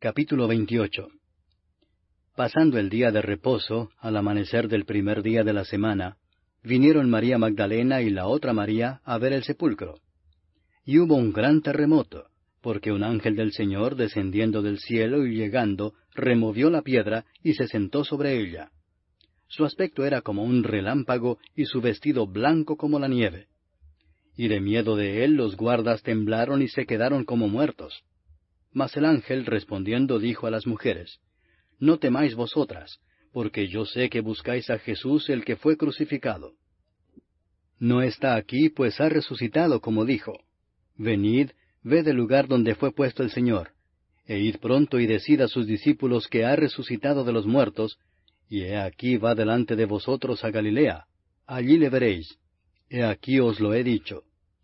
Capítulo 28. Pasando el día de reposo, al amanecer del primer día de la semana, vinieron María Magdalena y la otra María a ver el sepulcro. Y hubo un gran terremoto, porque un ángel del Señor, descendiendo del cielo y llegando, removió la piedra y se sentó sobre ella. Su aspecto era como un relámpago y su vestido blanco como la nieve. Y de miedo de él los guardas temblaron y se quedaron como muertos. Mas el ángel respondiendo dijo a las mujeres: No temáis vosotras, porque yo sé que buscáis a Jesús el que fue crucificado. No está aquí, pues ha resucitado, como dijo. Venid, ved el lugar donde fue puesto el Señor, e id pronto y decid a sus discípulos que ha resucitado de los muertos, y he aquí va delante de vosotros a Galilea, allí le veréis. He aquí os lo he dicho.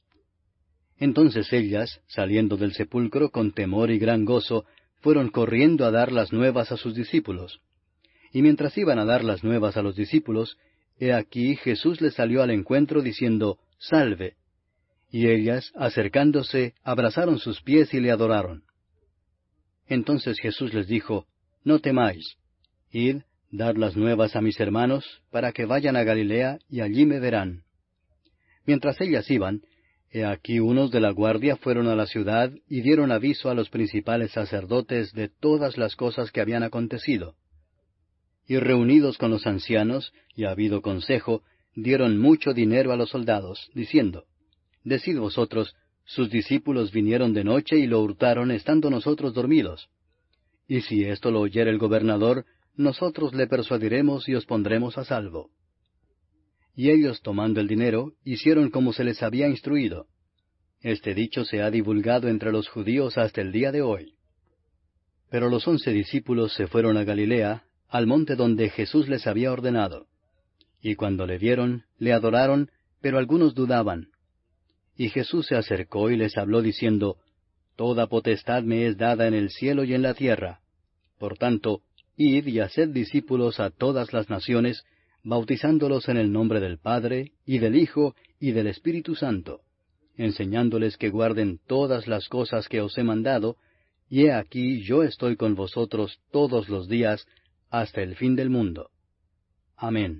Entonces ellas, saliendo del sepulcro con temor y gran gozo, fueron corriendo a dar las nuevas a sus discípulos. Y mientras iban a dar las nuevas a los discípulos, he aquí Jesús les salió al encuentro diciendo: Salve. Y ellas, acercándose, abrazaron sus pies y le adoraron. Entonces Jesús les dijo: No temáis. Id, dad las nuevas a mis hermanos, para que vayan a Galilea, y allí me verán. Mientras ellas iban, he aquí unos de la guardia fueron a la ciudad y dieron aviso a los principales sacerdotes de todas las cosas que habían acontecido. Y reunidos con los ancianos, y habido consejo, dieron mucho dinero a los soldados, diciendo: Decid vosotros, sus discípulos vinieron de noche y lo hurtaron estando nosotros dormidos. Y si esto lo oyere el gobernador, nosotros le persuadiremos y os pondremos a salvo. Y ellos, tomando el dinero, hicieron como se les había instruido. Este dicho se ha divulgado entre los judíos hasta el día de hoy. Pero los 11 discípulos se fueron a Galilea, al monte donde Jesús les había ordenado. Y cuando le vieron, le adoraron, pero algunos dudaban. Y Jesús se acercó y les habló diciendo: Toda potestad me es dada en el cielo y en la tierra. Por tanto, id y haced discípulos a todas las naciones, bautizándolos en el nombre del Padre, y del Hijo, y del Espíritu Santo, enseñándoles que guarden todas las cosas que os he mandado, y he aquí yo estoy con vosotros todos los días, hasta el fin del mundo. Amén.